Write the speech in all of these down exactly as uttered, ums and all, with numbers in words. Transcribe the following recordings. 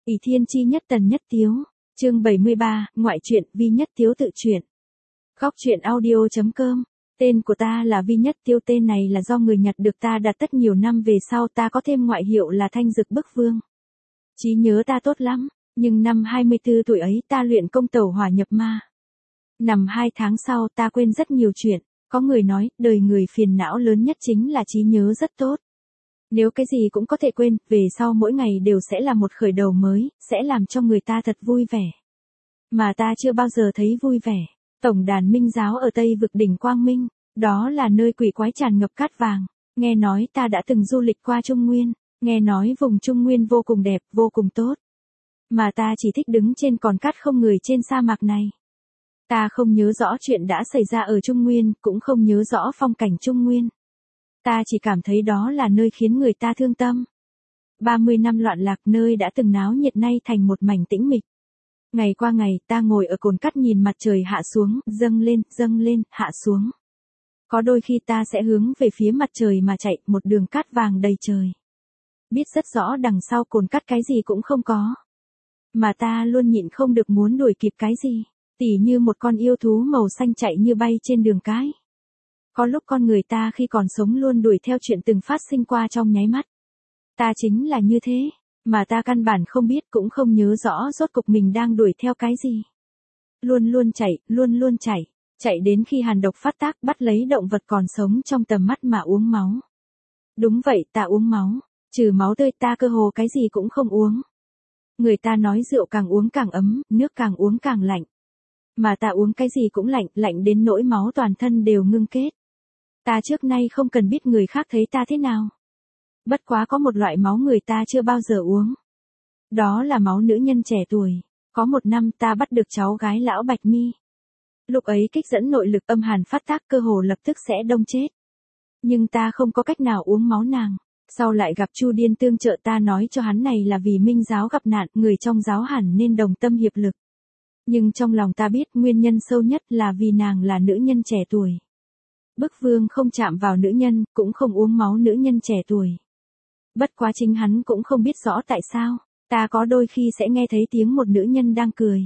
ỷ thiên chi nhất tần nhất tiếu, chương bảy mươi ba, ngoại truyện, Vi Nhất Tiếu tự truyện. Góc truyện audio chấm com, tên của ta là Vi Nhất Tiếu, tên này là do người Nhật được ta đặt tất nhiều năm về sau, ta có thêm ngoại hiệu là Thanh Dực Bức Vương. Trí nhớ ta tốt lắm, nhưng năm hai mươi tư tuổi ấy ta luyện công tẩu hỏa nhập ma. Nằm hai tháng sau ta quên rất nhiều chuyện, có người nói, đời người phiền não lớn nhất chính là trí nhớ rất tốt. Nếu cái gì cũng có thể quên, về sau mỗi ngày đều sẽ là một khởi đầu mới, sẽ làm cho người ta thật vui vẻ. Mà ta chưa bao giờ thấy vui vẻ. Tổng đàn Minh giáo ở Tây vực đỉnh Quang Minh, đó là nơi quỷ quái tràn ngập cát vàng. Nghe nói ta đã từng du lịch qua Trung Nguyên, nghe nói vùng Trung Nguyên vô cùng đẹp, vô cùng tốt. Mà ta chỉ thích đứng trên con cát không người trên sa mạc này. Ta không nhớ rõ chuyện đã xảy ra ở Trung Nguyên, cũng không nhớ rõ phong cảnh Trung Nguyên. Ta chỉ cảm thấy đó là nơi khiến người ta thương tâm. ba mươi năm loạn lạc, nơi đã từng náo nhiệt nay thành một mảnh tĩnh mịch. Ngày qua ngày ta ngồi ở cồn cát nhìn mặt trời hạ xuống, dâng lên, dâng lên, hạ xuống. Có đôi khi ta sẽ hướng về phía mặt trời mà chạy, một đường cát vàng đầy trời. Biết rất rõ đằng sau cồn cát cái gì cũng không có. Mà ta luôn nhịn không được muốn đuổi kịp cái gì, tỉ như một con yêu thú màu xanh chạy như bay trên đường cái. Có lúc con người ta khi còn sống luôn đuổi theo chuyện từng phát sinh qua trong nháy mắt. Ta chính là như thế, mà ta căn bản không biết cũng không nhớ rõ rốt cục mình đang đuổi theo cái gì. Luôn luôn chạy, luôn luôn chạy, chạy đến khi hàn độc phát tác bắt lấy động vật còn sống trong tầm mắt mà uống máu. Đúng vậy, ta uống máu, trừ máu tươi ta cơ hồ cái gì cũng không uống. Người ta nói rượu càng uống càng ấm, nước càng uống càng lạnh. Mà ta uống cái gì cũng lạnh, lạnh đến nỗi máu toàn thân đều ngưng kết. Ta trước nay không cần biết người khác thấy ta thế nào. Bất quá có một loại máu người ta chưa bao giờ uống. Đó là máu nữ nhân trẻ tuổi. Có một năm ta bắt được cháu gái lão Bạch Mi. Lúc ấy kích dẫn nội lực âm hàn phát tác, cơ hồ lập tức sẽ đông chết. Nhưng ta không có cách nào uống máu nàng. Sau lại gặp Chu Điên tương trợ, ta nói cho hắn này là vì Minh giáo gặp nạn, người trong giáo hẳn nên đồng tâm hiệp lực. Nhưng trong lòng ta biết nguyên nhân sâu nhất là vì nàng là nữ nhân trẻ tuổi. Bức Vương không chạm vào nữ nhân, cũng không uống máu nữ nhân trẻ tuổi. Bất quá chính hắn cũng không biết rõ tại sao, ta có đôi khi sẽ nghe thấy tiếng một nữ nhân đang cười.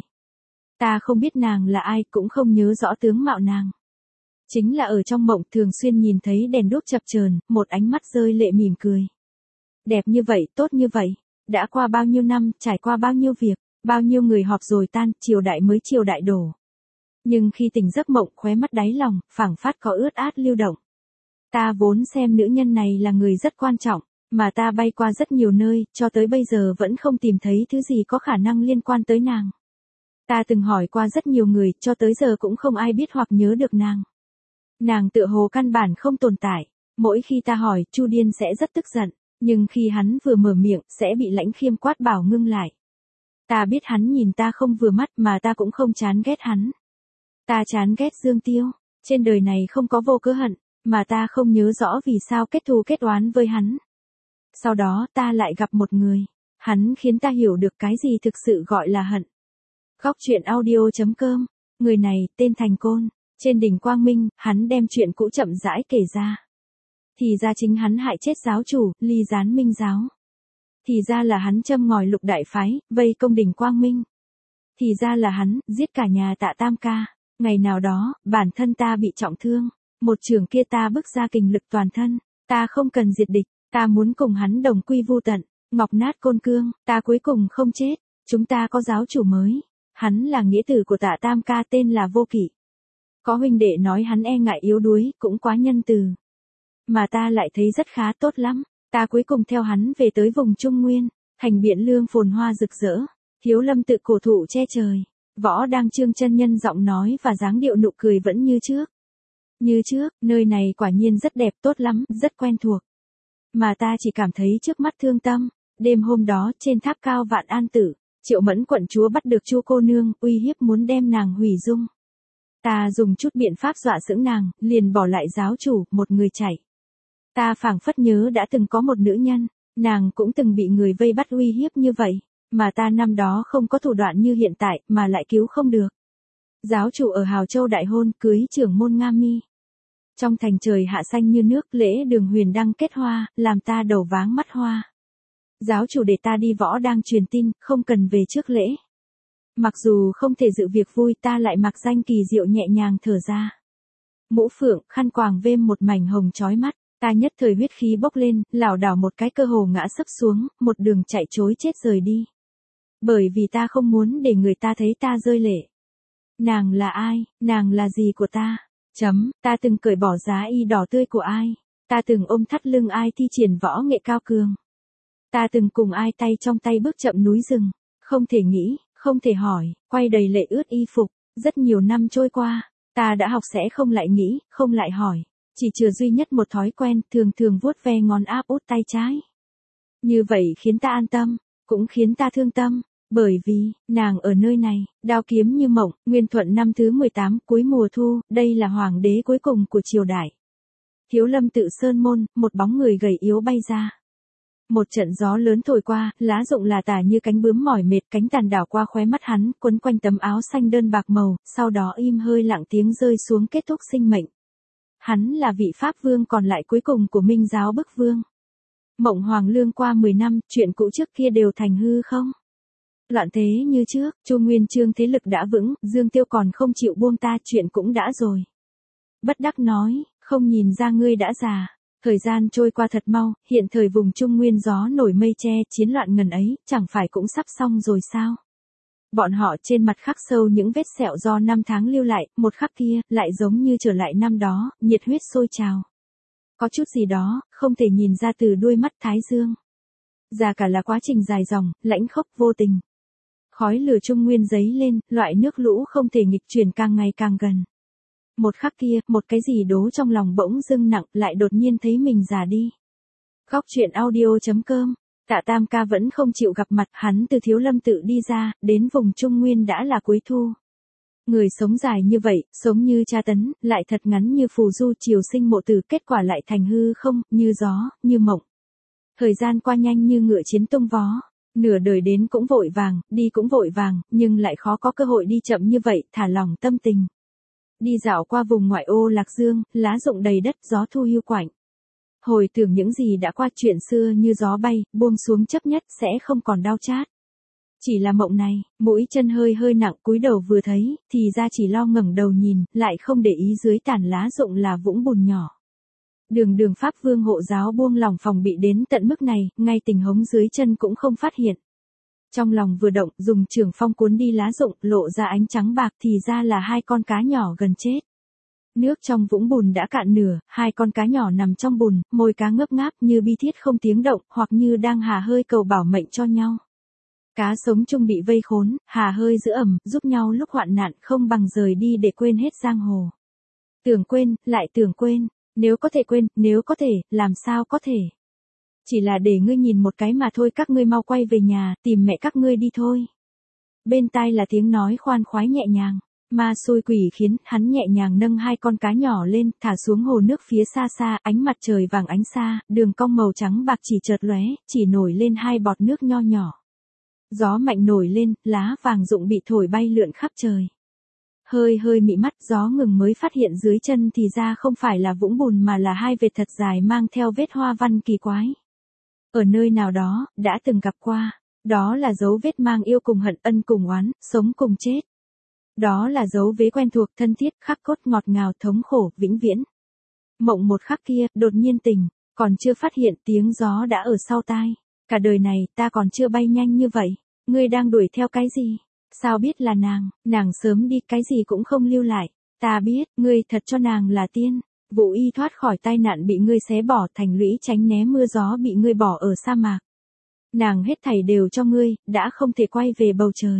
Ta không biết nàng là ai, cũng không nhớ rõ tướng mạo nàng. Chính là ở trong mộng thường xuyên nhìn thấy đèn đuốc chập chờn, một ánh mắt rơi lệ mỉm cười. Đẹp như vậy, tốt như vậy, đã qua bao nhiêu năm, trải qua bao nhiêu việc, bao nhiêu người họp rồi tan, triều đại mới triều đại đổ. Nhưng khi tỉnh giấc mộng, khóe mắt đáy lòng, phảng phất có ướt át lưu động. Ta vốn xem nữ nhân này là người rất quan trọng, mà ta bay qua rất nhiều nơi, cho tới bây giờ vẫn không tìm thấy thứ gì có khả năng liên quan tới nàng. Ta từng hỏi qua rất nhiều người, cho tới giờ cũng không ai biết hoặc nhớ được nàng. Nàng tựa hồ căn bản không tồn tại. Mỗi khi ta hỏi, Chu Điên sẽ rất tức giận, nhưng khi hắn vừa mở miệng, sẽ bị Lãnh Khiêm quát bảo ngưng lại. Ta biết hắn nhìn ta không vừa mắt, mà ta cũng không chán ghét hắn. Ta chán ghét Dương Tiêu, trên đời này không có vô cớ hận, mà ta không nhớ rõ vì sao kết thù kết oán với hắn. Sau đó ta lại gặp một người, hắn khiến ta hiểu được cái gì thực sự gọi là hận. Góc truyện audio chấm com, người này tên Thành Côn, trên đỉnh Quang Minh, hắn đem chuyện cũ chậm rãi kể ra. Thì ra chính hắn hại chết giáo chủ, ly gián Minh giáo. Thì ra là hắn châm ngòi lục đại phái, vây công đỉnh Quang Minh. Thì ra là hắn, giết cả nhà Tạ Tam Ca. Ngày nào đó, bản thân ta bị trọng thương, một trường kia ta bức ra kình lực toàn thân, ta không cần diệt địch, ta muốn cùng hắn đồng quy vu tận, ngọc nát côn cương, ta cuối cùng không chết, chúng ta có giáo chủ mới, hắn là nghĩa tử của Tạ Tam Ca tên là Vô Kỵ. Có huynh đệ nói hắn e ngại yếu đuối, cũng quá nhân từ. Mà ta lại thấy rất khá tốt lắm, ta cuối cùng theo hắn về tới vùng Trung Nguyên, thành Biện Lương phồn hoa rực rỡ, Thiếu Lâm tự cổ thụ che trời. Võ Đang Trương chân nhân giọng nói và dáng điệu nụ cười vẫn như trước. Như trước, nơi này quả nhiên rất đẹp, tốt lắm, rất quen thuộc. Mà ta chỉ cảm thấy trước mắt thương tâm. Đêm hôm đó, trên tháp cao Vạn An Tử, Triệu Mẫn quận chúa bắt được Chu cô nương, uy hiếp muốn đem nàng hủy dung. Ta dùng chút biện pháp dọa sững nàng, liền bỏ lại giáo chủ, một người chạy. Ta phảng phất nhớ đã từng có một nữ nhân, nàng cũng từng bị người vây bắt uy hiếp như vậy. Mà ta năm đó không có thủ đoạn như hiện tại, mà lại cứu không được. Giáo chủ ở Hào Châu đại hôn, cưới trưởng môn Nga Mi. Trong thành trời hạ xanh như nước, lễ đường huyền đăng kết hoa, làm ta đầu váng mắt hoa. Giáo chủ để ta đi võ đang truyền tin, không cần về trước lễ. Mặc dù không thể dự việc vui, ta lại mặc danh kỳ diệu nhẹ nhàng thở ra. Mũ phượng, khăn quàng vêm một mảnh hồng chói mắt, ta nhất thời huyết khí bốc lên, lảo đảo một cái cơ hồ ngã sấp xuống, một đường chạy trối chết rời đi. Bởi vì ta không muốn để người ta thấy ta rơi lệ. Nàng là ai, nàng là gì của ta? Chấm, ta từng cởi bỏ giá y đỏ tươi của ai? Ta từng ôm thắt lưng ai thi triển võ nghệ cao cường? Ta từng cùng ai tay trong tay bước chậm núi rừng? Không thể nghĩ, không thể hỏi, quay đầy lệ ướt y phục. Rất nhiều năm trôi qua, ta đã học sẽ không lại nghĩ, không lại hỏi. Chỉ chừa duy nhất một thói quen, thường thường vuốt ve ngón áp út tay trái. Như vậy khiến ta an tâm, cũng khiến ta thương tâm. Bởi vì, nàng ở nơi này, đao kiếm như mộng, Nguyên Thuận năm thứ mười tám, cuối mùa thu, đây là hoàng đế cuối cùng của triều đại. Thiếu lâm tự sơn môn, một bóng người gầy yếu bay ra. Một trận gió lớn thổi qua, lá rụng là tả như cánh bướm mỏi mệt, cánh tàn đảo qua khóe mắt hắn, quấn quanh tấm áo xanh đơn bạc màu, sau đó im hơi lặng tiếng rơi xuống kết thúc sinh mệnh. Hắn là vị Pháp vương còn lại cuối cùng của Minh giáo bức vương. Mộng Hoàng Lương qua mười năm, chuyện cũ trước kia đều thành hư không? Loạn thế như trước, Chu Nguyên Chương thế lực đã vững, Dương Tiêu còn không chịu buông ta, chuyện cũng đã rồi. Bất đắc nói, không nhìn ra ngươi đã già. Thời gian trôi qua thật mau, hiện thời vùng Trung Nguyên gió nổi mây che, chiến loạn ngần ấy, chẳng phải cũng sắp xong rồi sao? Bọn họ trên mặt khắc sâu những vết sẹo do năm tháng lưu lại, một khắc kia, lại giống như trở lại năm đó, nhiệt huyết sôi trào. Có chút gì đó, không thể nhìn ra từ đuôi mắt Thái Dương. Già cả là quá trình dài dòng, lãnh khốc vô tình. Khói lửa Trung Nguyên dấy lên, loại nước lũ không thể nghịch chuyển càng ngày càng gần. Một khắc kia, một cái gì đố trong lòng bỗng dưng nặng, lại đột nhiên thấy mình già đi. Góc truyện audio chấm com. Tạ Tam ca vẫn không chịu gặp mặt, hắn từ Thiếu Lâm tự đi ra, đến vùng Trung Nguyên đã là cuối thu. Người sống dài như vậy, sống như tra tấn, lại thật ngắn như phù du triều sinh mộ tử, kết quả lại thành hư không, như gió, như mộng. Thời gian qua nhanh như ngựa chiến tung vó. Nửa đời đến cũng vội vàng, đi cũng vội vàng, nhưng lại khó có cơ hội đi chậm như vậy, thả lỏng tâm tình. Đi dạo qua vùng ngoại ô Lạc Dương, lá rụng đầy đất, gió thu hiu quạnh. Hồi tưởng những gì đã qua, chuyện xưa như gió bay, buông xuống chấp nhất sẽ không còn đau chát. Chỉ là mộng này, mũi chân hơi hơi nặng, cúi đầu vừa thấy, thì ra chỉ lo ngẩng đầu nhìn, lại không để ý dưới tàn lá rụng là vũng bùn nhỏ. Đường đường Pháp vương hộ giáo buông lòng phòng bị đến tận mức này, ngay tình hống dưới chân cũng không phát hiện. Trong lòng vừa động, dùng trường phong cuốn đi lá rụng, lộ ra ánh trắng bạc, thì ra là hai con cá nhỏ gần chết. Nước trong vũng bùn đã cạn nửa, hai con cá nhỏ nằm trong bùn, môi cá ngấp ngáp như bi thiết không tiếng động, hoặc như đang hà hơi cầu bảo mệnh cho nhau. Cá sống chung bị vây khốn, hà hơi giữ ẩm, giúp nhau lúc hoạn nạn, không bằng rời đi để quên hết giang hồ. Tưởng quên, lại tưởng quên, nếu có thể quên, nếu có thể, làm sao có thể. Chỉ là để ngươi nhìn một cái mà thôi, các ngươi mau quay về nhà, tìm mẹ các ngươi đi thôi. Bên tai là tiếng nói khoan khoái nhẹ nhàng. Ma xui quỷ khiến, hắn nhẹ nhàng nâng hai con cá nhỏ lên, thả xuống hồ nước phía xa xa, ánh mặt trời vàng ánh xa, đường cong màu trắng bạc chỉ chợt lóe, chỉ nổi lên hai bọt nước nho nhỏ. Gió mạnh nổi lên, lá vàng rụng bị thổi bay lượn khắp trời. Hơi hơi mị mắt, gió ngừng mới phát hiện dưới chân thì ra không phải là vũng bùn mà là hai vệt thật dài mang theo vết hoa văn kỳ quái. Ở nơi nào đó, đã từng gặp qua, đó là dấu vết mang yêu cùng hận, ân cùng oán, sống cùng chết. Đó là dấu vế quen thuộc, thân thiết, khắc cốt, ngọt ngào, thống khổ, vĩnh viễn. Mộng một khắc kia, đột nhiên tỉnh, còn chưa phát hiện tiếng gió đã ở sau tai. Cả đời này, ta còn chưa bay nhanh như vậy. Ngươi đang đuổi theo cái gì? Sao biết là nàng, nàng sớm đi, cái gì cũng không lưu lại. Ta biết, ngươi thật cho nàng là tiên. Vũ Y thoát khỏi tai nạn bị ngươi xé bỏ, thành lũy tránh né mưa gió bị ngươi bỏ ở sa mạc. Nàng hết thảy đều cho ngươi, đã không thể quay về bầu trời.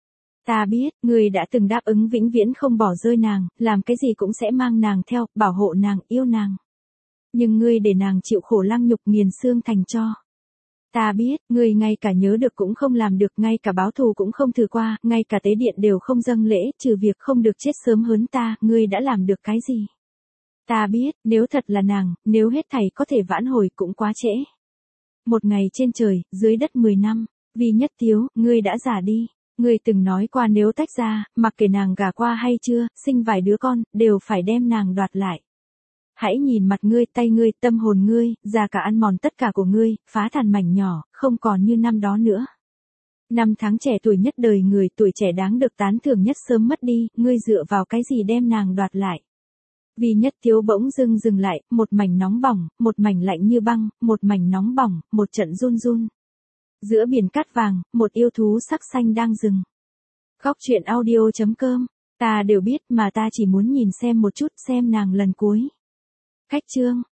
Ta biết, ngươi đã từng đáp ứng vĩnh viễn không bỏ rơi nàng, làm cái gì cũng sẽ mang nàng theo, bảo hộ nàng, yêu nàng. Nhưng ngươi để nàng chịu khổ lăng nhục nghiền xương thành tro. Ta biết, ngươi ngay cả nhớ được cũng không làm được, ngay cả báo thù cũng không thử qua, ngay cả tế điện đều không dâng lễ, trừ việc không được chết sớm hơn ta, ngươi đã làm được cái gì? Ta biết, nếu thật là nàng, nếu hết thảy có thể vãn hồi cũng quá trễ. Một ngày trên trời, dưới đất mười năm, vì nhất thiếu, ngươi đã già đi. Ngươi từng nói qua nếu tách ra, mặc kệ nàng gả qua hay chưa, sinh vài đứa con, đều phải đem nàng đoạt lại. hãy nhìn mặt ngươi, tay ngươi, tâm hồn ngươi, già cả ăn mòn tất cả của ngươi, phá thành mảnh nhỏ, không còn như năm đó nữa. Năm tháng trẻ tuổi nhất đời người, tuổi trẻ đáng được tán thưởng nhất sớm mất đi, ngươi dựa vào cái gì đem nàng đoạt lại. Vi Nhất Tiếu bỗng dưng dừng lại, một mảnh nóng bỏng, một mảnh lạnh như băng, một mảnh nóng bỏng, một trận run run. Giữa biển cát vàng, một yêu thú sắc xanh đang dừng. Khóc chuyện audio chấm com, ta đều biết mà ta chỉ muốn nhìn xem một chút xem nàng lần cuối. Khách chương.